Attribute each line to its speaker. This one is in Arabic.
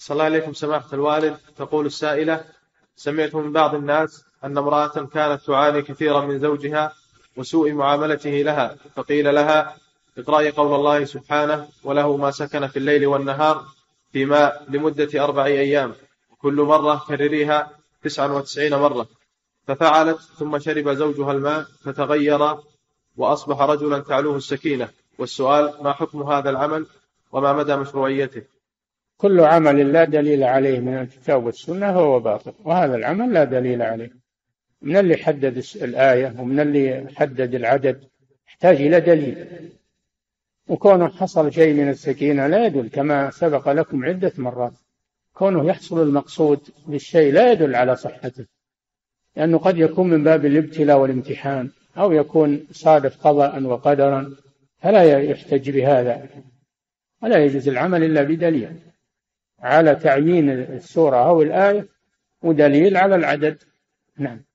Speaker 1: صلى الله عليكم سماحة الوالد. تقول السائلة: سمعت من بعض الناس أن امرأة كانت تعاني كثيرا من زوجها وسوء معاملته لها، فقيل لها: اقرأي قول الله سبحانه: وله ما سكن في الليل والنهار في ماء لمدة 4 أيام، كل مرة كرريها 99 مرة. ففعلت، ثم شرب زوجها الماء فتغير وأصبح رجلا تعلوه السكينة. والسؤال: ما حكم هذا العمل وما مدى مشروعيته؟
Speaker 2: كل عمل لا دليل عليه من الكتاب والسنة هو باطل، وهذا العمل لا دليل عليه. من اللي حدد الآية ومن اللي حدد العدد؟ يحتاج إلى دليل. وكونه حصل شيء من السكينة لا يدل، كما سبق لكم عدة مرات، كونه يحصل المقصود بالشيء لا يدل على صحته، لأنه قد يكون من باب الابتلاء والامتحان، أو يكون صادف قضاء وقدرا، فلا يحتج بهذا، ولا يجوز العمل إلا بدليل على تعيين السورة أو الآية ودليل على العدد. نعم.